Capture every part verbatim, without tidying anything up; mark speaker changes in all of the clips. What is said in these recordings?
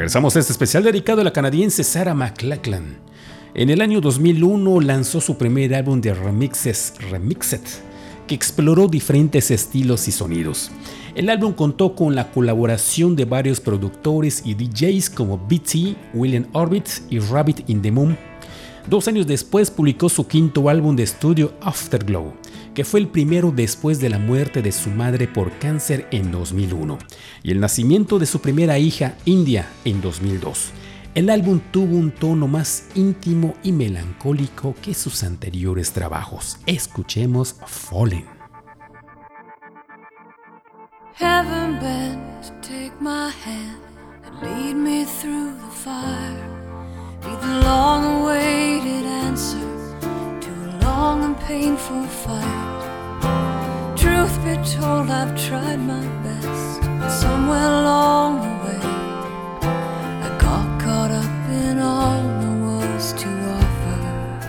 Speaker 1: Regresamos a este especial dedicado a la canadiense Sarah McLachlan. En el año dos mil uno lanzó su primer álbum de remixes, Remixed, que exploró diferentes estilos y sonidos. El álbum contó con la colaboración de varios productores y D Js como B T, William Orbit y Rabbit in the Moon. Dos años después publicó su quinto álbum de estudio, Afterglow, que fue el primero después de la muerte de su madre por cáncer en dos mil uno y el nacimiento de su primera hija, India, en dos mil dos. El álbum tuvo un tono más íntimo y melancólico que sus anteriores trabajos. Escuchemos Fallen.
Speaker 2: Heaven bent to take my hand and lead me through the fire. Be the long-awaited answer to a long and painful fight. Truth be told, I've tried my best, but somewhere along the way I got caught up in all there was to offer,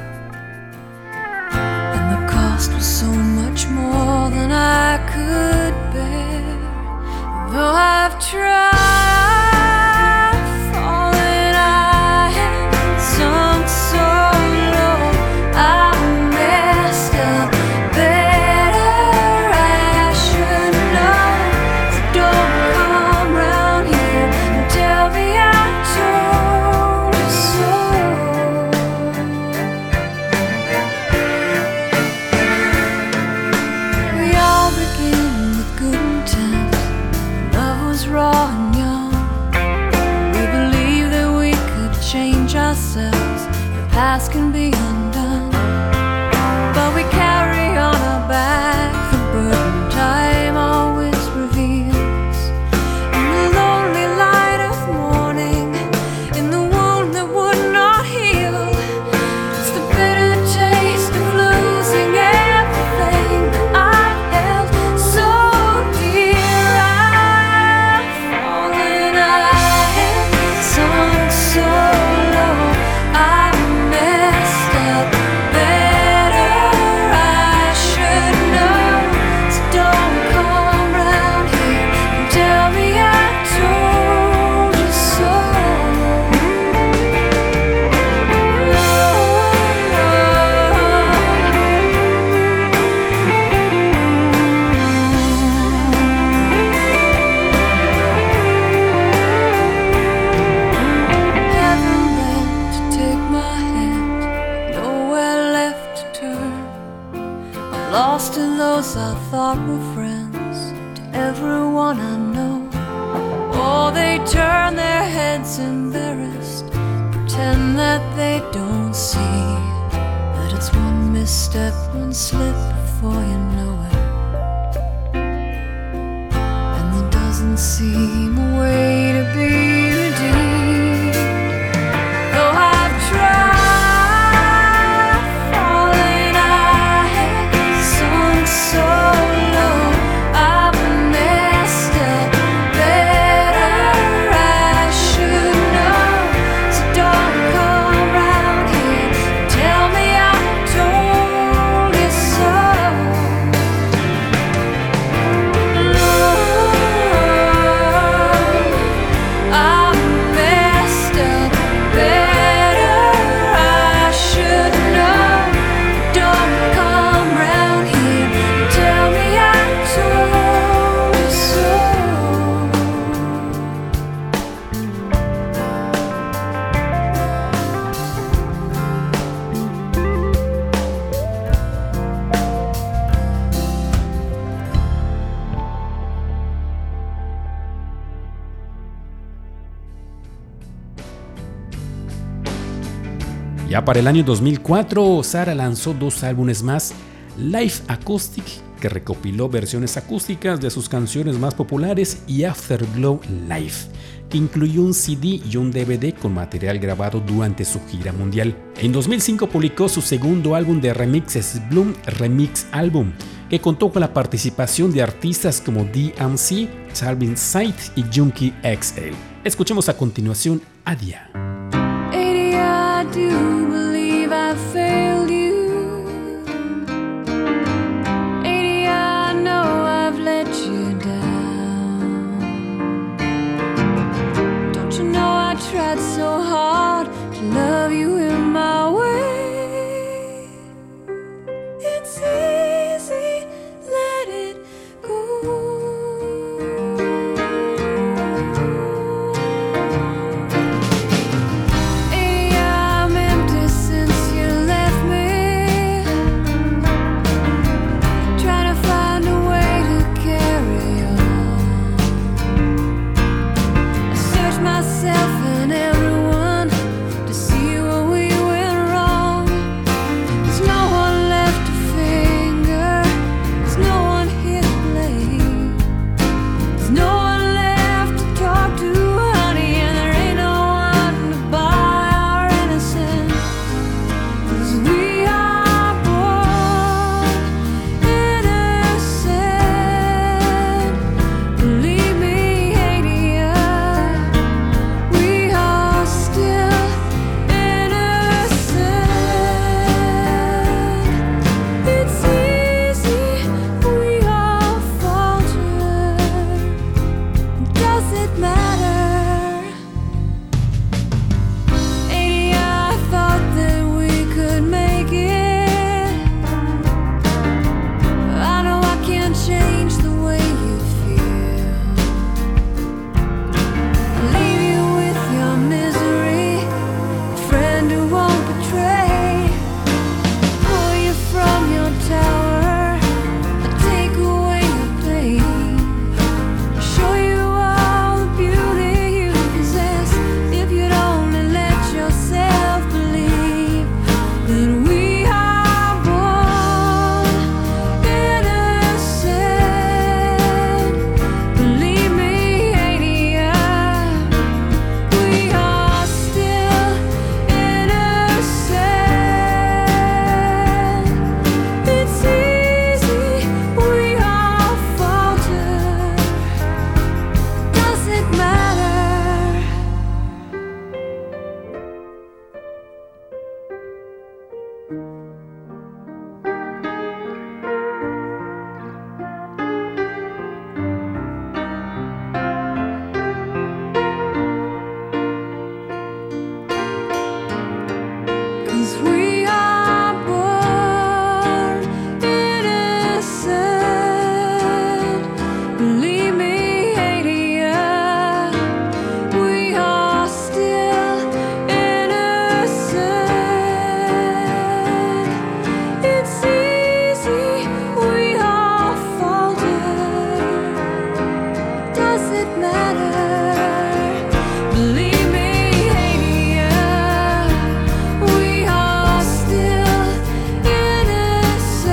Speaker 2: and the cost was so much more than I could bear. Though I've tried, fallen, I have sunk so low, I messed up better, I should know. So don't come round here and tell me I told you so. We all begin with good intent. Love was raw and young. We believed that we could change ourselves. The past can be undone, but we carry on our back the burden time always reveals. In the lonely light of morning, in the wound that would not heal, it's the bitter taste of losing everything I held so dear. I've fallen, I have sunk so low, I messed up better, I should know. So don't come round here and tell me I told you so. Heaven bent to take my hand, nowhere left to turn. I'm lost in those I thought were friends, to everyone I know. Oh, they turn their heads embarrassed, pretend that they don't see that it's one misstep, one slip before you know it, and there doesn't seem a way to be redeemed. Though I've tried, fallen, I have sunk so low, I've messed up better, I should know. So don't come round here and tell me I told you so. I messed up better, I should know. Don't come round here and tell me I told you so.
Speaker 1: Ya para el año dos mil cuatro, Sarah lanzó dos álbumes más, Live Acoustic, que recopiló versiones acústicas de sus canciones más populares, y Afterglow Live, que incluyó un C D y un D V D con material grabado durante su gira mundial. En dos mil cinco publicó su segundo álbum de remixes, Bloom Remix Album, que contó con la participación de artistas como D M C, Calvin Saint y Junkie X L. Escuchemos a continuación Adia.
Speaker 2: eighty, I do believe I failed you. eighty, I know I've let you down. Don't you know I love you in my way. It's easy, let it go. Hey, I'm empty since you left me, trying to find a way to carry on. I search myself and everyone to see where we went wrong. There's no one left to finger, there's no one here to blame. There's no one left to talk to, honey, and there ain't no one to buy our innocence. 'Cause we are born innocent. Believe me, Hadia, we are still innocent. It's easy, we all falter. Does it matter? Hadia, I thought that we could make it. I know I can't change the way you feel. I'll leave you with your misery, a friend who won't betray. Pull you from your tower, I'll take away your pain. Show you all the beauty you possess. If you'd only let yourself believe that we are born innocent. Believe me, Hadia, we are still innocent. It's easy, we all falter. Does it matter? Cause we are born innocent. Believe me, Hadia, we are still innocent. It's easy, we all falter. Does it matter? Believe me, Hadia, we are still innocent.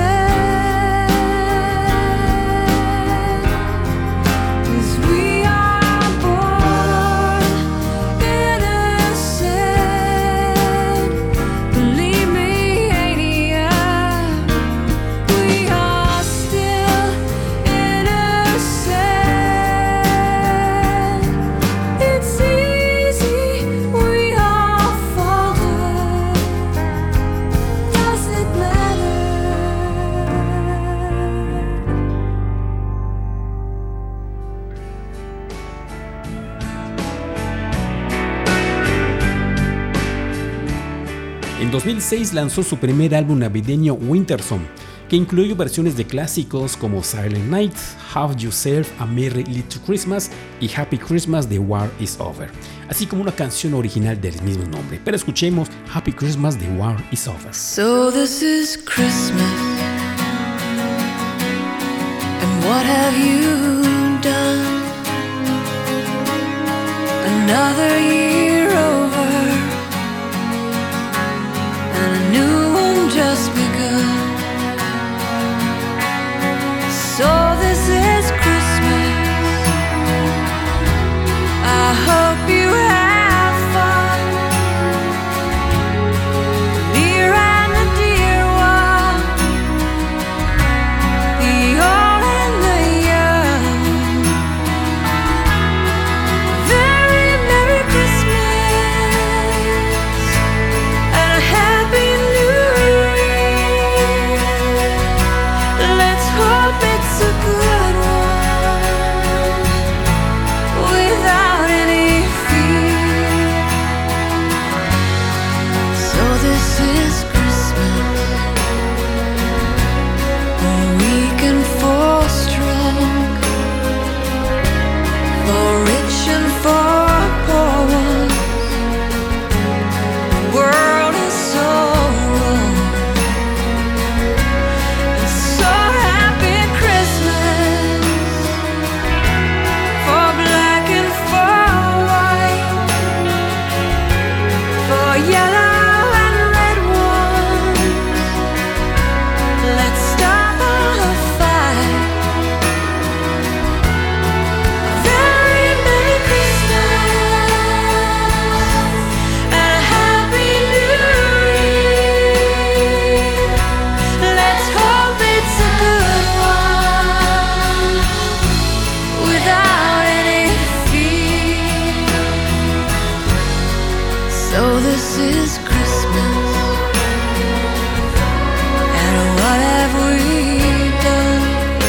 Speaker 2: 'Cause we are born innocent. Believe me, Hadia, we are still innocent. It's easy, we all falter. Does it matter?
Speaker 1: En dos mil seis lanzó su primer álbum navideño Winter Song, que incluyó versiones de clásicos como Silent Night, Have Yourself a Merry Little Christmas y Happy Christmas The War Is Over, así como una canción original del mismo nombre. Pero escuchemos Happy Christmas The War Is Over.
Speaker 2: So this is Christmas, and what have you done? Another year over, and a new one just begun. So this is Christmas, I hope you have fun. Near and the dear one, the old and the young. Very Merry Christmas. yellow and red ones. Let's start a fight. Very Merry Christmas and a Happy New Year. Let's hope it's a good one without any fear. So this is Christmas, and what have we done?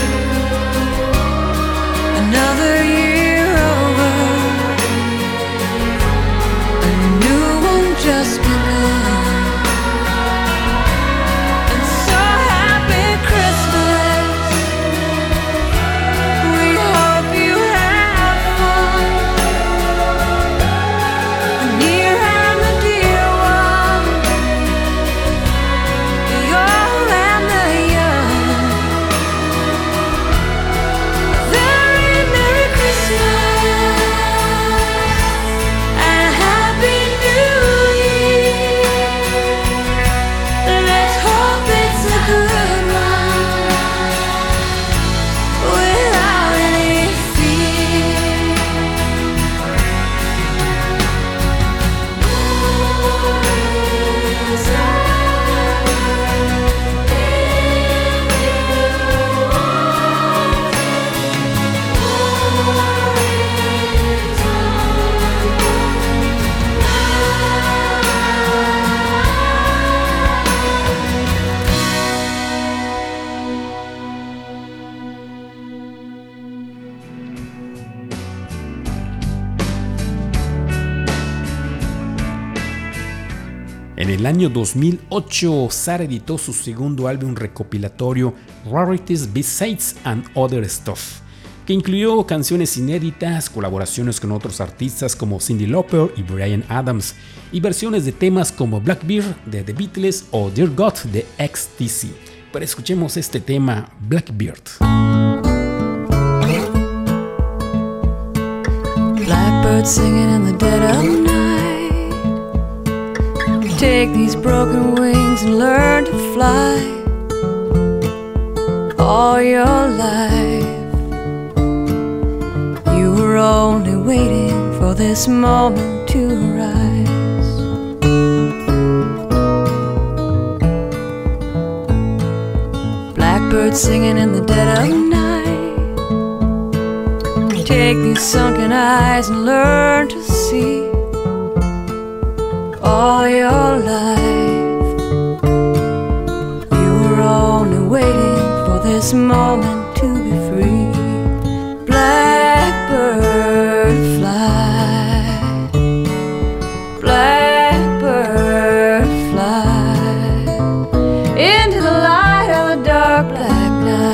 Speaker 2: Another year over, a new one just begun. And so happy Christmas, we hope you have fun. The near and the dear one, the old and the young. Very Merry Christmas and a Happy New Year. Let's hope it's a good one without any fear.
Speaker 1: En el año dos mil ocho, Sarah editó su segundo álbum recopilatorio Rarities, B-Sides and Other Stuff, que incluyó canciones inéditas, colaboraciones con otros artistas como Cyndi Lauper y Bryan Adams, y versiones de temas como Blackbeard de The Beatles o Dear God de X T C. Pero escuchemos este tema, Blackbeard.
Speaker 2: Blackbird singing in the dead of night. Take these broken wings and learn to fly. All your life you were only waiting for this moment to arise. Blackbird singing in the dead of night. Take these sunken eyes and learn to see. All your life you were only waiting for this moment to be free. Blackbird fly, blackbird fly into the light of the dark black night.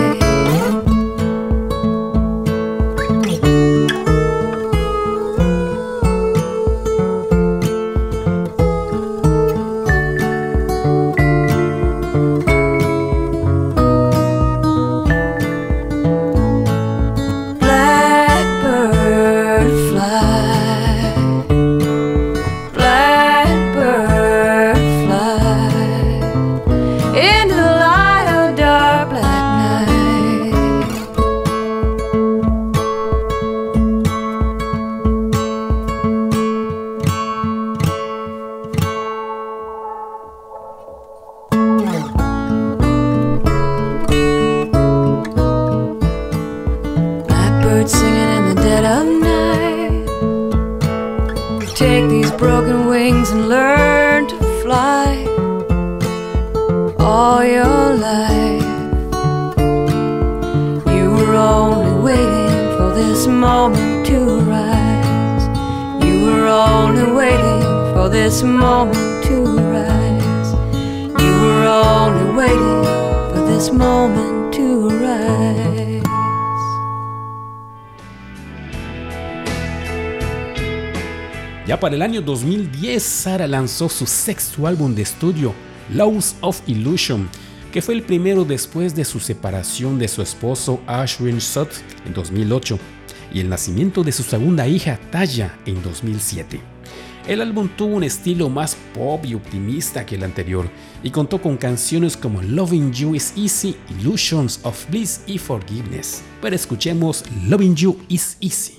Speaker 2: This moment to rise. You were only waiting for this moment to rise.
Speaker 1: Ya para el año dos mil diez, Sarah lanzó su sexto álbum de estudio, Laws of Illusion, que fue el primero después de su separación de su esposo Ashwin Sut en dos mil ocho y el nacimiento de su segunda hija, Taya, en dos mil siete. El álbum tuvo un estilo más pop y optimista que el anterior y contó con canciones como Loving You Is Easy, Illusions of Bliss y Forgiveness. Pero escuchemos Loving You Is Easy.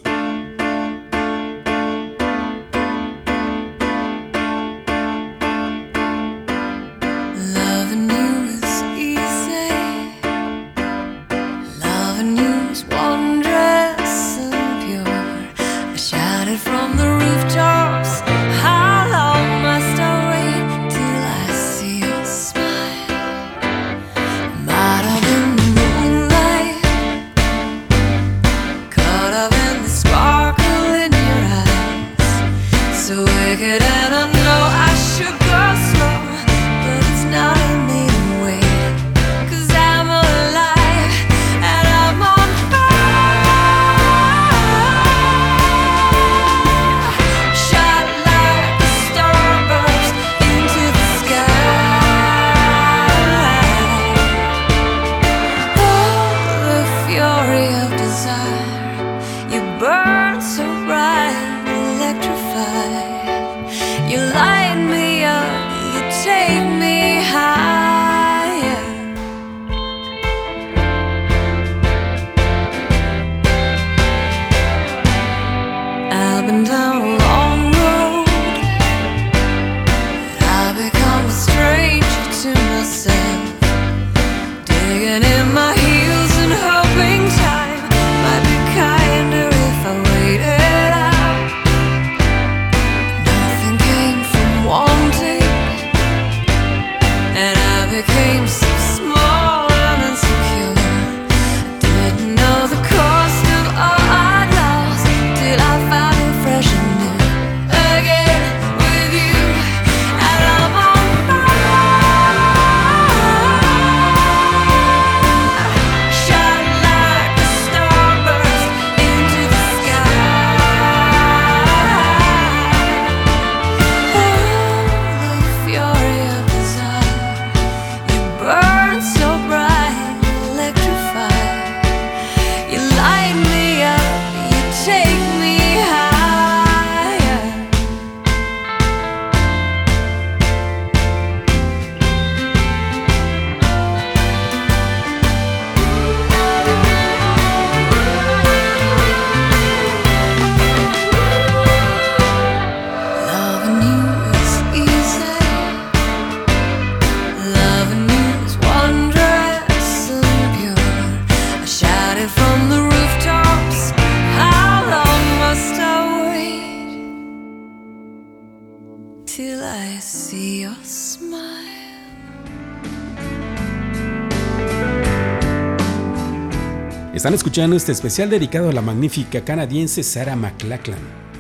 Speaker 1: Están escuchando este especial dedicado a la magnífica canadiense Sarah McLachlan.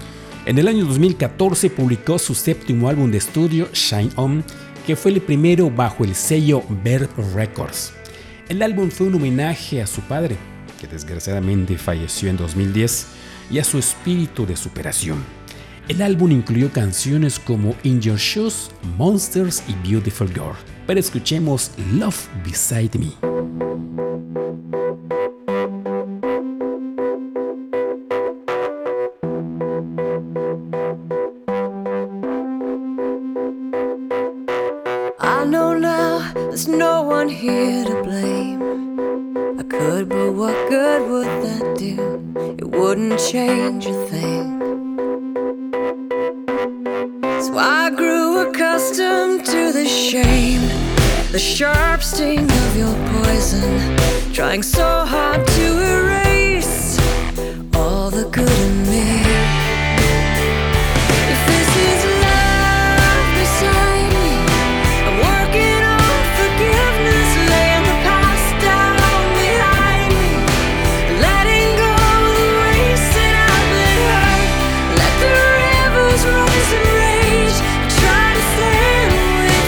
Speaker 1: En el año dos mil catorce publicó su séptimo álbum de estudio, Shine On, que fue el primero bajo el sello Verve Records. El álbum fue un homenaje a su padre, que desgraciadamente falleció en dos mil diez, y a su espíritu de superación. El álbum incluyó canciones como In Your Shoes, Monsters y Beautiful Girl. Pero escuchemos Love Beside Me.
Speaker 2: I know now there's no one here to blame. I could, but what good would that do? It wouldn't change a thing. So I grew accustomed to the shame, the sharp sting of your poison, trying so hard to erase all the good in me. If this is love beside me, I'm working on forgiveness, laying the past down behind me, letting go of the ways that I've been hurt. Let the rivers rise and rage, try to stand with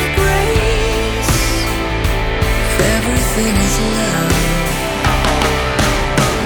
Speaker 2: grace. If everything is love,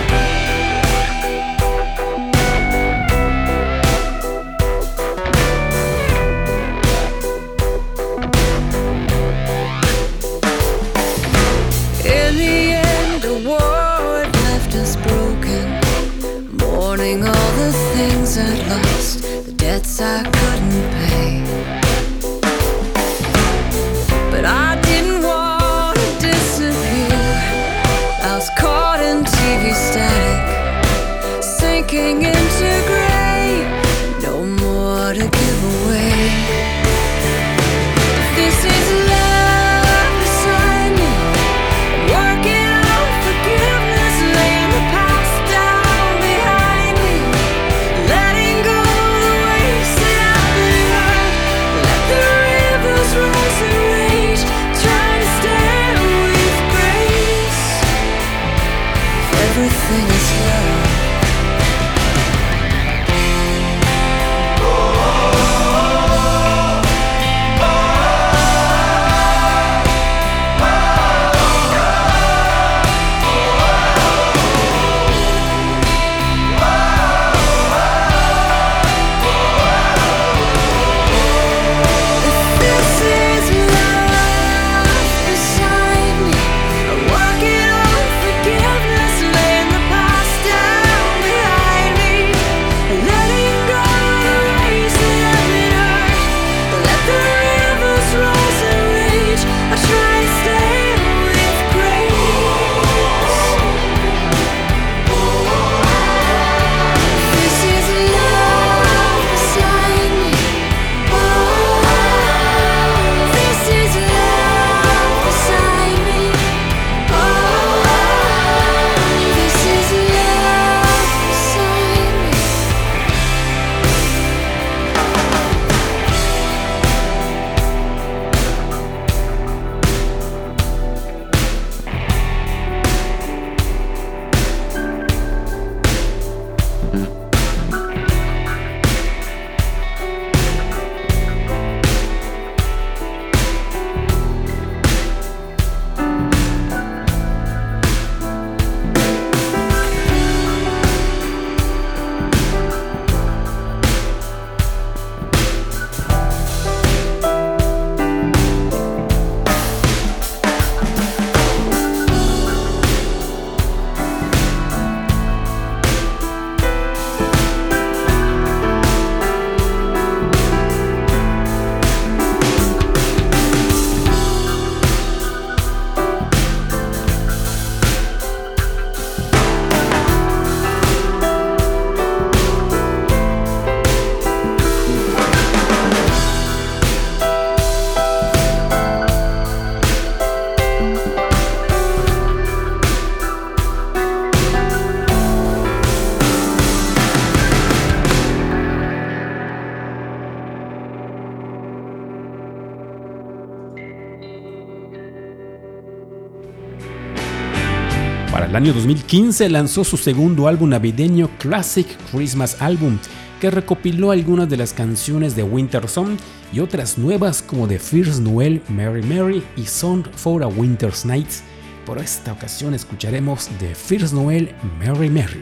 Speaker 1: el año dos mil quince lanzó su segundo álbum navideño, Classic Christmas Album, que recopiló algunas de las canciones de Winter Song y otras nuevas como The First Noel, Merry Merry y Song for a Winter's Night. Por esta ocasión escucharemos The First Noel, Merry Merry.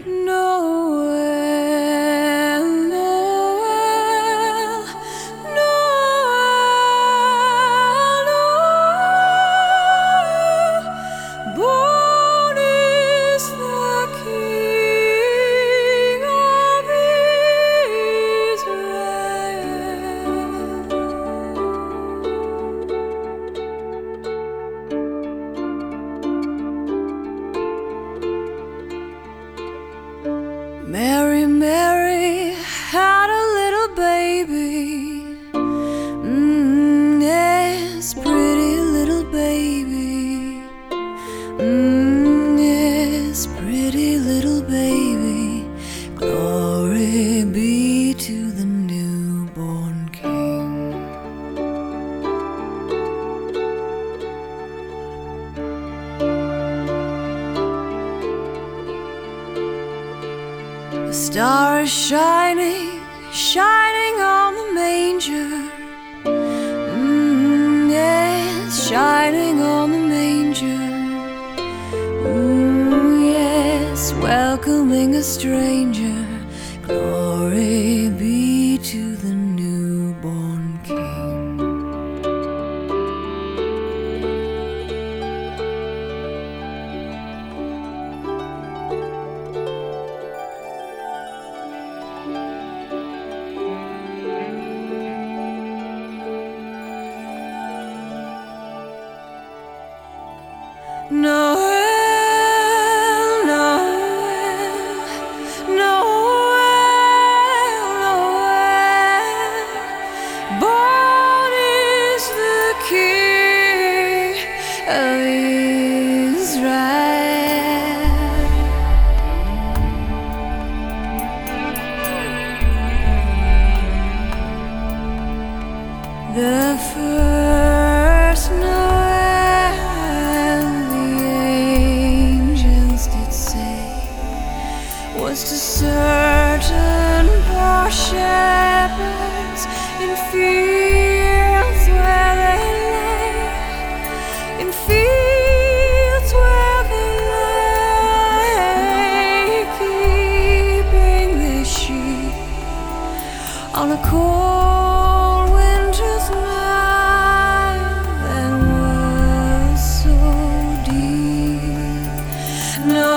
Speaker 2: Mary, Mary had a little baby. Mm, yes, pretty little baby. Mm, yes, pretty little baby. Glory be to the newborn King. The star is shining, shining on the manger. Mm, yes, shining on the manger. Mm, yes, welcoming a stranger. Glory be to the newborn King. Noel, Noel, Noel, Noel, born is the King of Israel. The first Noel, was to certain poor shepherds in fields where they lay, in fields where they lay, keeping their sheep on a cold winter's night that was so deep. No.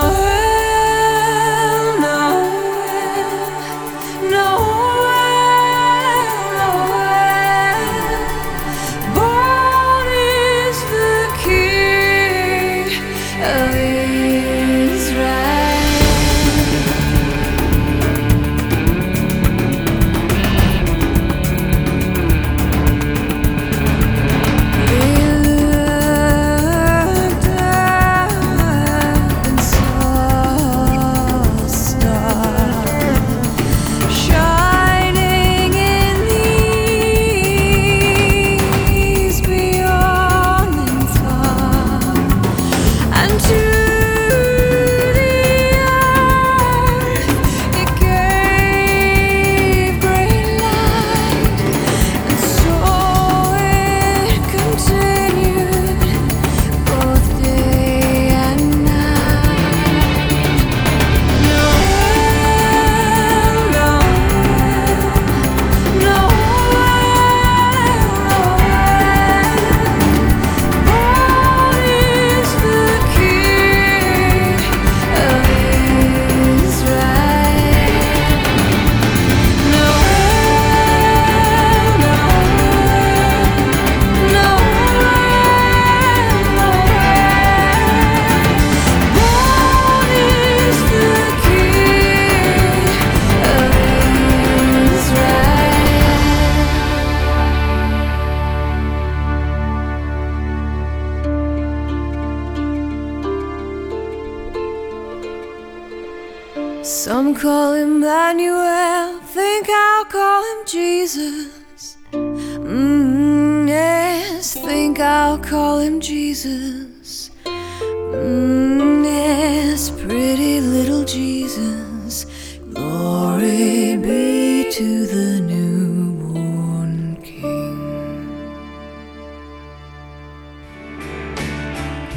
Speaker 2: Some call him Emmanuel, think I'll call him Jesus. Mm, yes, think I'll call him Jesus. Mm, yes,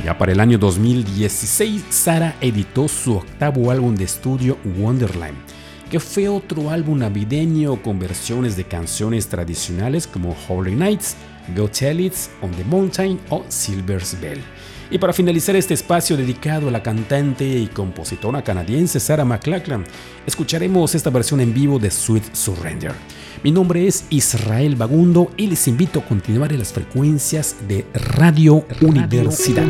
Speaker 1: Ya para el año dos mil dieciséis, Sara editó su octavo álbum de estudio, Wonderland, que fue otro álbum navideño con versiones de canciones tradicionales como Holy Nights, Go Tell It, On the Mountain o Silver's Bell. Y para finalizar este espacio dedicado a la cantante y compositora canadiense Sarah McLachlan, escucharemos esta versión en vivo de Sweet Surrender. Mi nombre es Israel Bagundo y les invito a continuar en las frecuencias de Radio, Radio Universidad.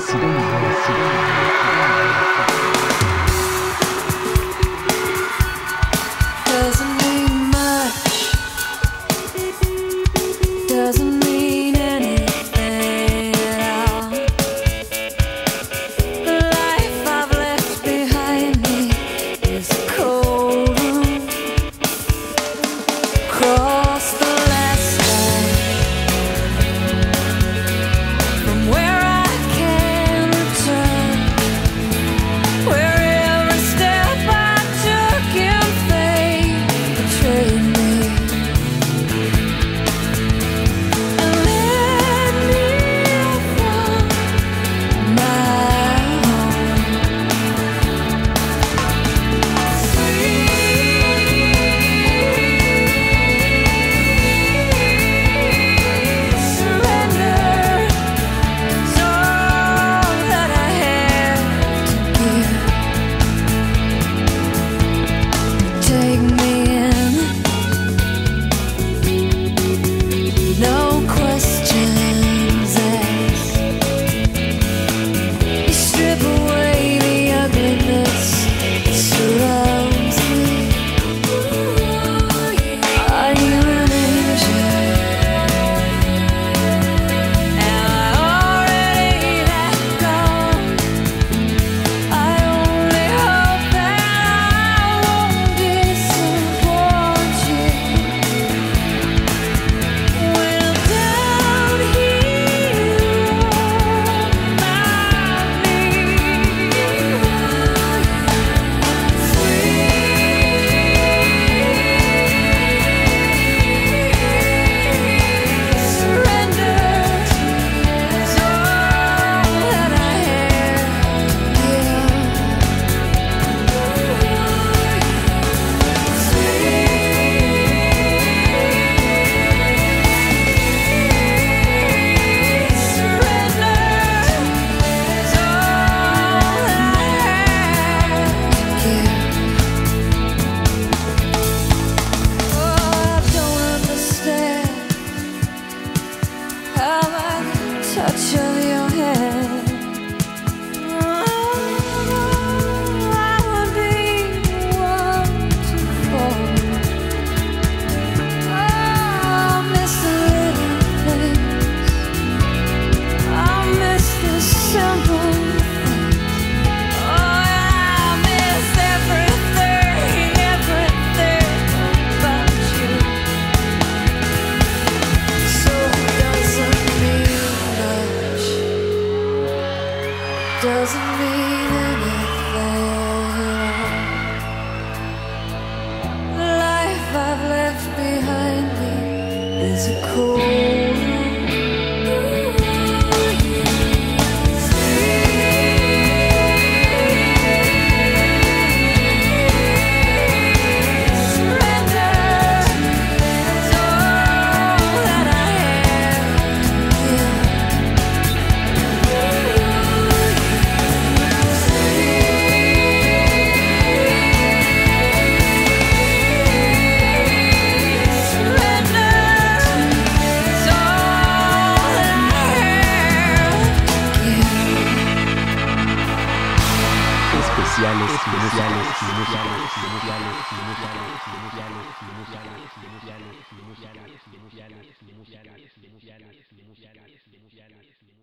Speaker 2: Doesn't mean anything. Life I've left behind me is a cold
Speaker 3: especiales, especiales, especiales,